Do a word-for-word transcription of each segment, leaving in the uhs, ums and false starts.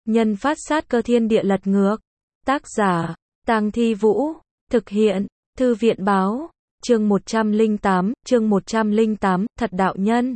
Nhân phát sát cơ thiên địa lật ngược. Tác giả, Tang Thi Vũ. Thực hiện, Thư viện báo. Chương một trăm lẻ tám, chương một trăm lẻ tám, thật đạo nhân.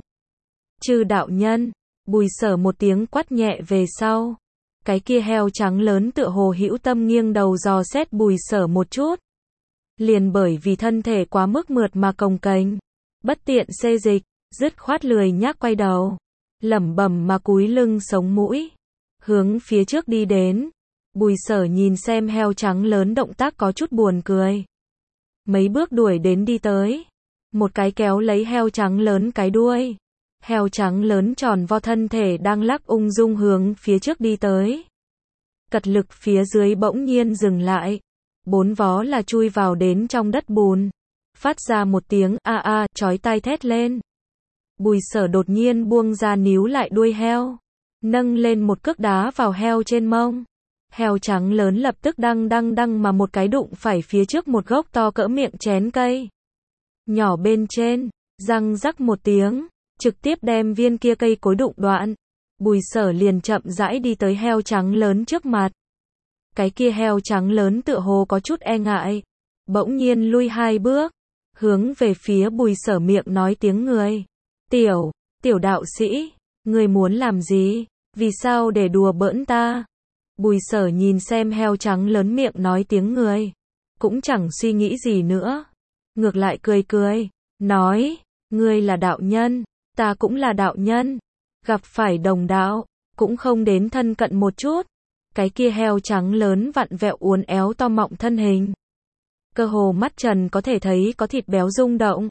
Chư đạo nhân, Bùi Sở một tiếng quát nhẹ về sau. Cái kia heo trắng lớn tựa hồ hữu tâm nghiêng đầu dò xét Bùi Sở một chút. Liền bởi vì thân thể quá mức mượt mà cồng kềnh, bất tiện xê dịch, dứt khoát lười nhác quay đầu, lẩm bẩm mà cúi lưng sống mũi, hướng phía trước đi đến. Bùi Sở nhìn xem heo trắng lớn động tác có chút buồn cười. Mấy bước đuổi đến đi tới, một cái kéo lấy heo trắng lớn cái đuôi. Heo trắng lớn tròn vo thân thể đang lắc ung dung hướng phía trước đi tới. Cật lực phía dưới bỗng nhiên dừng lại, bốn vó là chui vào đến trong đất bùn, phát ra một tiếng a a chói tai thét lên. Bùi Sở đột nhiên buông ra níu lại đuôi heo, nâng lên một cước đá vào heo trên mông. Heo trắng lớn lập tức đăng đăng đăng mà một cái đụng phải phía trước một gốc to cỡ miệng chén cây nhỏ bên trên, răng rắc một tiếng, trực tiếp đem viên kia cây cối đụng đoạn. Bùi Sở liền chậm rãi đi tới heo trắng lớn trước mặt. Cái kia heo trắng lớn tựa hồ có chút e ngại, bỗng nhiên lui hai bước, hướng về phía Bùi Sở miệng nói tiếng người. Tiểu, tiểu đạo sĩ, người muốn làm gì? Vì sao để đùa bỡn ta? Bùi Sở nhìn xem heo trắng lớn miệng nói tiếng người, cũng chẳng suy nghĩ gì nữa, ngược lại cười cười, nói, ngươi là đạo nhân, ta cũng là đạo nhân, gặp phải đồng đạo, cũng không đến thân cận một chút. Cái kia heo trắng lớn vặn vẹo uốn éo to mọng thân hình, cơ hồ mắt trần có thể thấy có thịt béo rung động.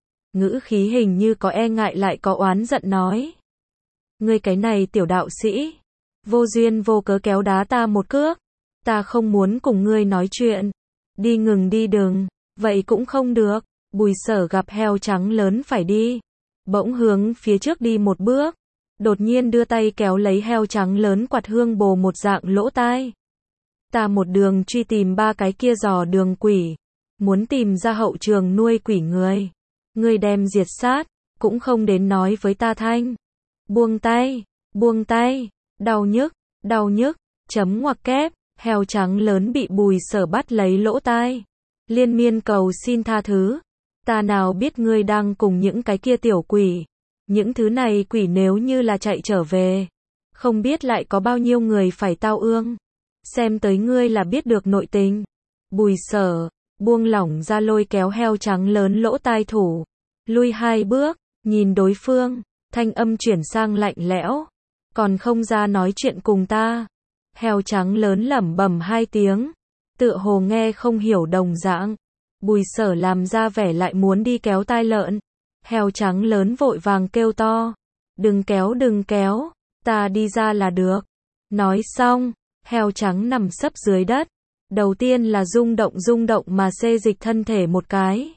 Ngữ khí hình như có e ngại lại có oán giận nói, ngươi cái này tiểu đạo sĩ, vô duyên vô cớ kéo đá ta một cước, ta không muốn cùng ngươi nói chuyện, đi ngừng đi đừng, vậy cũng không được. Bùi Sở gặp heo trắng lớn phải đi, bỗng hướng phía trước đi một bước, đột nhiên đưa tay kéo lấy heo trắng lớn quạt hương bồ một dạng lỗ tai. Ta một đường truy tìm ba cái kia dò đường quỷ, muốn tìm ra hậu trường nuôi quỷ người, ngươi đem diệt sát, cũng không đến nói với ta thanh. Buông tay, buông tay, đau nhức, đau nhức, chấm ngoặc kép, heo trắng lớn bị Bùi Sở bắt lấy lỗ tai, liên miên cầu xin tha thứ. Ta nào biết ngươi đang cùng những cái kia tiểu quỷ, những thứ này quỷ nếu như là chạy trở về, không biết lại có bao nhiêu người phải tao ương. Xem tới ngươi là biết được nội tình. Bùi Sở buông lỏng ra lôi kéo heo trắng lớn lỗ tai thủ, lui hai bước, nhìn đối phương, thanh âm chuyển sang lạnh lẽo, còn không ra nói chuyện cùng ta. Heo trắng lớn lẩm bẩm hai tiếng, tựa hồ nghe không hiểu đồng dạng. Bùi Sở làm ra vẻ lại muốn đi kéo tai lợn. Heo trắng lớn vội vàng kêu to, đừng kéo đừng kéo, ta đi ra là được. Nói xong, heo trắng nằm sấp dưới đất, đầu tiên là rung động rung động mà xê dịch thân thể một cái.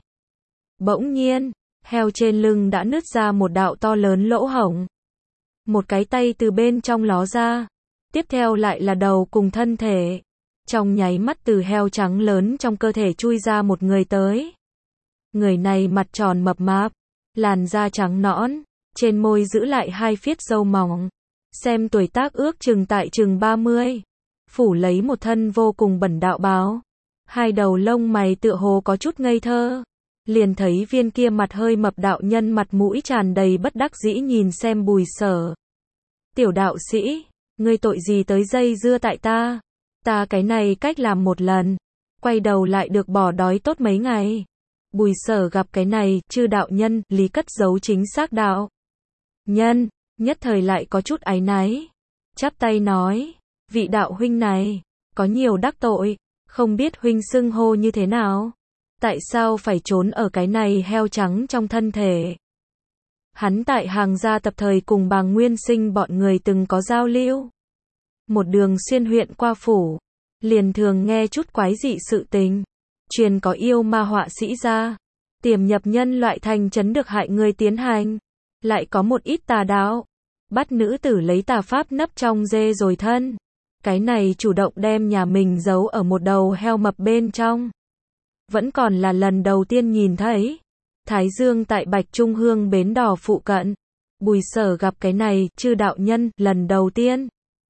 Bỗng nhiên, heo trên lưng đã nứt ra một đạo to lớn lỗ hổng. Một cái tay từ bên trong ló ra, tiếp theo lại là đầu cùng thân thể. Trong nháy mắt từ heo trắng lớn trong cơ thể chui ra một người tới. Người này mặt tròn mập mạp, làn da trắng nõn, trên môi giữ lại hai phiết râu mỏng, xem tuổi tác ước chừng tại chừng ba mươi, phủ lấy một thân vô cùng bẩn đạo bào, hai đầu lông mày tựa hồ có chút ngây thơ. Liền thấy viên kia mặt hơi mập đạo nhân mặt mũi tràn đầy bất đắc dĩ nhìn xem Bùi Sở. Tiểu đạo sĩ, ngươi tội gì tới dây dưa tại ta? Ta cái này cách làm một lần, quay đầu lại được bỏ đói tốt mấy ngày. Bùi Sở gặp cái này, chư đạo nhân, lý cất giấu chính xác đạo nhân, nhất thời lại có chút áy náy. Chắp tay nói, vị đạo huynh này, có nhiều đắc tội, không biết huynh xưng hô như thế nào? Tại sao phải trốn ở cái này heo trắng trong thân thể? Hắn tại Hàng Gia tập thời cùng Bàng Nguyên Sinh bọn người từng có giao lưu. Một đường xuyên huyện qua phủ, liền thường nghe chút quái dị sự tình. Truyền có yêu ma họa sĩ ra, tiềm nhập nhân loại thành trấn được hại người tiến hành. Lại có một ít tà đạo, bắt nữ tử lấy tà pháp nấp trong dê rồi thân. Cái này chủ động đem nhà mình giấu ở một đầu heo mập bên trong. Vẫn còn là lần đầu tiên nhìn thấy. Thái Dương tại Bạch Trung Hương bến đò phụ cận. Bùi Sở gặp cái này, chư đạo nhân, lần đầu tiên.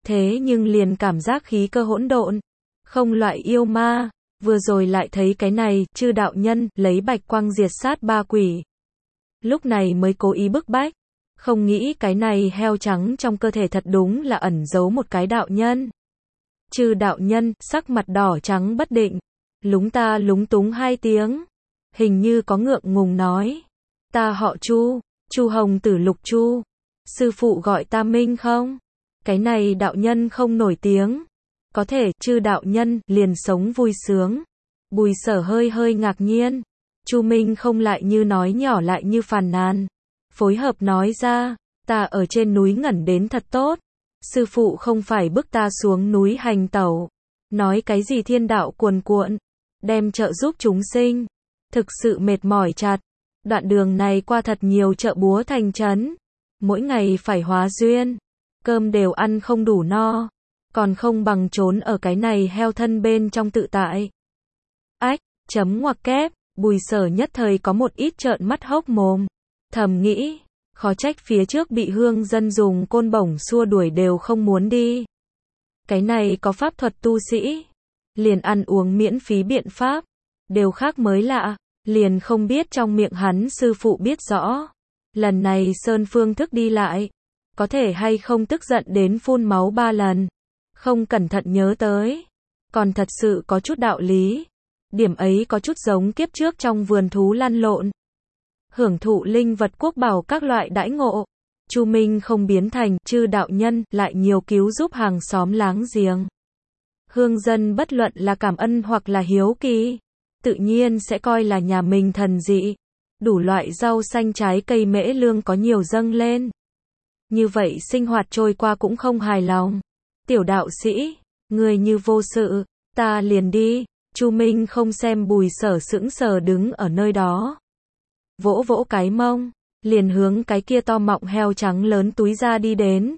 thế nhưng liền cảm giác khí cơ hỗn độn, không loại yêu ma, vừa rồi lại thấy cái này, chư đạo nhân, lấy bạch quang diệt sát ba quỷ. Lúc này mới cố ý bức bách, không nghĩ cái này heo trắng trong cơ thể thật đúng là ẩn giấu một cái đạo nhân. Chư đạo nhân, sắc mặt đỏ trắng bất định, lúng ta lúng túng hai tiếng, hình như có ngượng ngùng nói, ta họ Chu, Chu Hồng Tử Lục Chu, sư phụ gọi ta Minh không? Cái này đạo nhân không nổi tiếng, có thể, chư đạo nhân, liền sống vui sướng. Bùi Sở hơi hơi ngạc nhiên, Chu Minh không lại như nói nhỏ lại như phàn nàn, phối hợp nói ra, ta ở trên núi ngẩn đến thật tốt, sư phụ không phải bức ta xuống núi hành tẩu, nói cái gì thiên đạo cuồn cuộn, đem trợ giúp chúng sinh, thực sự mệt mỏi chặt, đoạn đường này qua thật nhiều chợ búa thành trấn, mỗi ngày phải hóa duyên, cơm đều ăn không đủ no, còn không bằng trốn ở cái này heo thân bên trong tự tại. Ách, chấm ngoặc kép, Bùi Sở nhất thời có một ít trợn mắt hốc mồm, thầm nghĩ, khó trách phía trước bị hương dân dùng côn bổng xua đuổi đều không muốn đi. Cái này có pháp thuật tu sĩ, liền ăn uống miễn phí biện pháp, đều khác mới lạ, liền không biết trong miệng hắn sư phụ biết rõ. Lần này Sơn phương thức đi lại, có thể hay không tức giận đến phun máu ba lần, không cẩn thận nhớ tới, còn thật sự có chút đạo lý. Điểm ấy có chút giống kiếp trước trong vườn thú lăn lộn, hưởng thụ linh vật quốc bảo các loại đãi ngộ. Chu Minh không biến thành chư đạo nhân, lại nhiều cứu giúp hàng xóm láng giềng. Hương dân bất luận là cảm ân hoặc là hiếu kỳ, tự nhiên sẽ coi là nhà mình thần dị. Đủ loại rau xanh trái cây mễ lương có nhiều dâng lên. Như vậy sinh hoạt trôi qua cũng không hài lòng. Tiểu đạo sĩ, người như vô sự, ta liền đi. Chu Minh không xem Bùi Sở sững sờ đứng ở nơi đó, vỗ vỗ cái mông, liền hướng cái kia to mọng heo trắng lớn túi ra đi đến.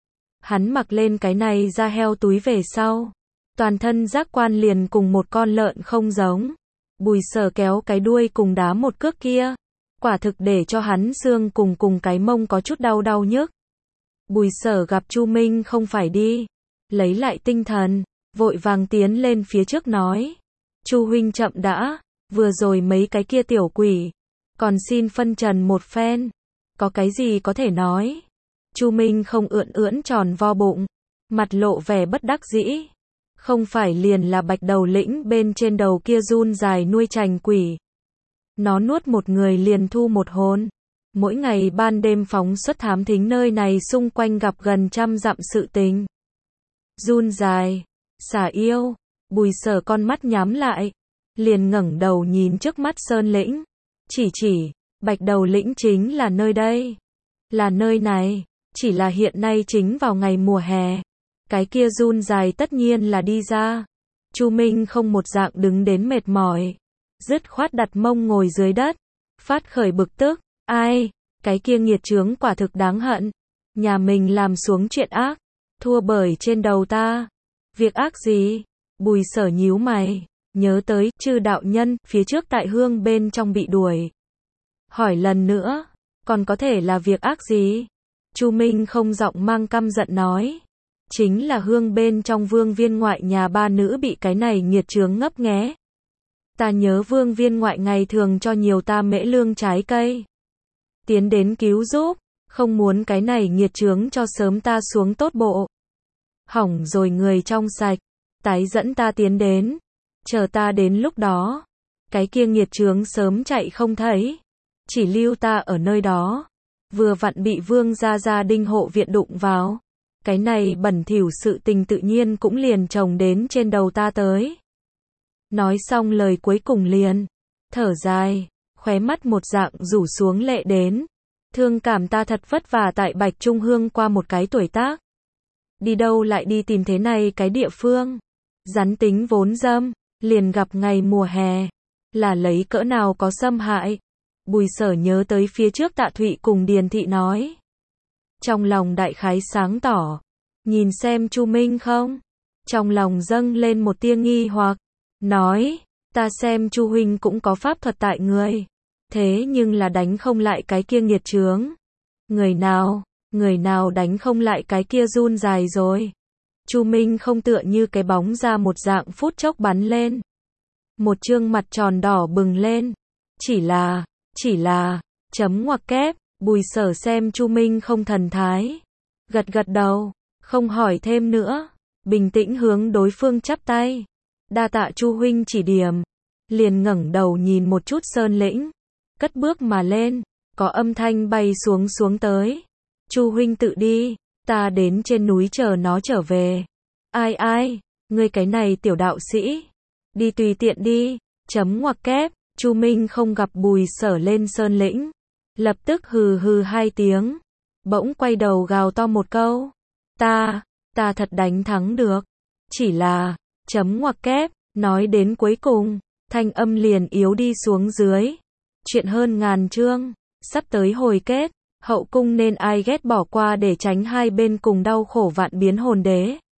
Hắn mặc lên cái này ra heo túi về sau, toàn thân giác quan liền cùng một con lợn không giống. Bùi Sở kéo cái đuôi cùng đá một cước kia, quả thực để cho hắn xương cùng cùng cái mông có chút đau đau nhức. Bùi Sở gặp Chu Minh không phải đi, lấy lại tinh thần, vội vàng tiến lên phía trước nói, Chu huynh chậm đã, vừa rồi mấy cái kia tiểu quỷ, còn xin phân trần một phen, có cái gì có thể nói. Chu Minh không ưỡn ưỡn tròn vo bụng, mặt lộ vẻ bất đắc dĩ, không phải liền là bạch đầu lĩnh bên trên đầu kia run dài nuôi trành quỷ. Nó nuốt một người liền thu một hồn, mỗi ngày ban đêm phóng xuất thám thính nơi này xung quanh gặp gần trăm dặm sự tình. Run dài, xả yêu. Bùi Sở con mắt nhắm lại, liền ngẩng đầu nhìn trước mắt sơn lĩnh, chỉ chỉ, bạch đầu lĩnh chính là nơi đây, là nơi này, chỉ là hiện nay chính vào ngày mùa hè, cái kia run dài tất nhiên là đi ra. Chu Minh không một dạng đứng đến mệt mỏi, dứt khoát đặt mông ngồi dưới đất, phát khởi bực tức, ai, cái kia nghiệt chướng quả thực đáng hận, nhà mình làm xuống chuyện ác, thua bởi trên đầu ta, việc ác gì? Bùi Sở nhíu mày, nhớ tới, chư đạo nhân, phía trước tại hương bên trong bị đuổi. Hỏi lần nữa, còn có thể là việc ác gì? Chu Minh không giọng mang căm giận nói, chính là hương bên trong vương viên ngoại nhà ba nữ bị cái này nghiệt chướng ngấp nghé. Ta nhớ vương viên ngoại ngày thường cho nhiều ta mễ lương trái cây, tiến đến cứu giúp, không muốn cái này nghiệt chướng cho sớm ta xuống tốt bộ. Hỏng rồi người trong sạch, tái dẫn ta tiến đến, chờ ta đến lúc đó, cái kia nghiệt chướng sớm chạy không thấy, chỉ lưu ta ở nơi đó, vừa vặn bị vương gia gia đinh hộ viện đụng vào, cái này bẩn thỉu sự tình tự nhiên cũng liền chồng đến trên đầu ta tới. Nói xong lời cuối cùng liền, thở dài, khóe mắt một dạng rủ xuống lệ đến, thương cảm ta thật vất vả tại Bạch Trung Hương qua một cái tuổi tác. Đi đâu lại đi tìm thế này cái địa phương, rắn tính vốn dâm, liền gặp ngày mùa hè, là lấy cỡ nào có xâm hại. Bùi Sở nhớ tới phía trước Tạ Thụy cùng Điền Thị nói, trong lòng đại khái sáng tỏ, nhìn xem Chu Minh không, trong lòng dâng lên một tia nghi hoặc, nói, ta xem Chu huynh cũng có pháp thuật tại người, thế nhưng là đánh không lại cái kia nghiệt chướng. Người nào, người nào đánh không lại cái kia run dài rồi. Chu Minh không tựa như cái bóng ra một dạng phút chốc bắn lên. Một trương mặt tròn đỏ bừng lên. Chỉ là, chỉ là, chấm ngoặc kép, Bùi Sở xem Chu Minh không thần thái. Gật gật đầu, không hỏi thêm nữa. Bình tĩnh hướng đối phương chắp tay. Đa tạ Chu huynh chỉ điểm. Liền ngẩng đầu nhìn một chút sơn lĩnh. Cất bước mà lên. Có âm thanh bay xuống xuống tới. Chu huynh tự đi. Ta đến trên núi chờ nó trở về. Ai ai, ngươi cái này tiểu đạo sĩ. Đi tùy tiện đi. Chấm ngoặc kép. Chu Minh không gặp Bùi Sở lên sơn lĩnh. Lập tức hừ hừ hai tiếng. Bỗng quay đầu gào to một câu. Ta, ta thật đánh thắng được. Chỉ là, chấm ngoặc kép, nói đến cuối cùng, thanh âm liền yếu đi xuống dưới. Chuyện hơn ngàn chương, sắp tới hồi kết, hậu cung nên ai ghét bỏ qua để tránh hai bên cùng đau khổ vạn biến hồn đế.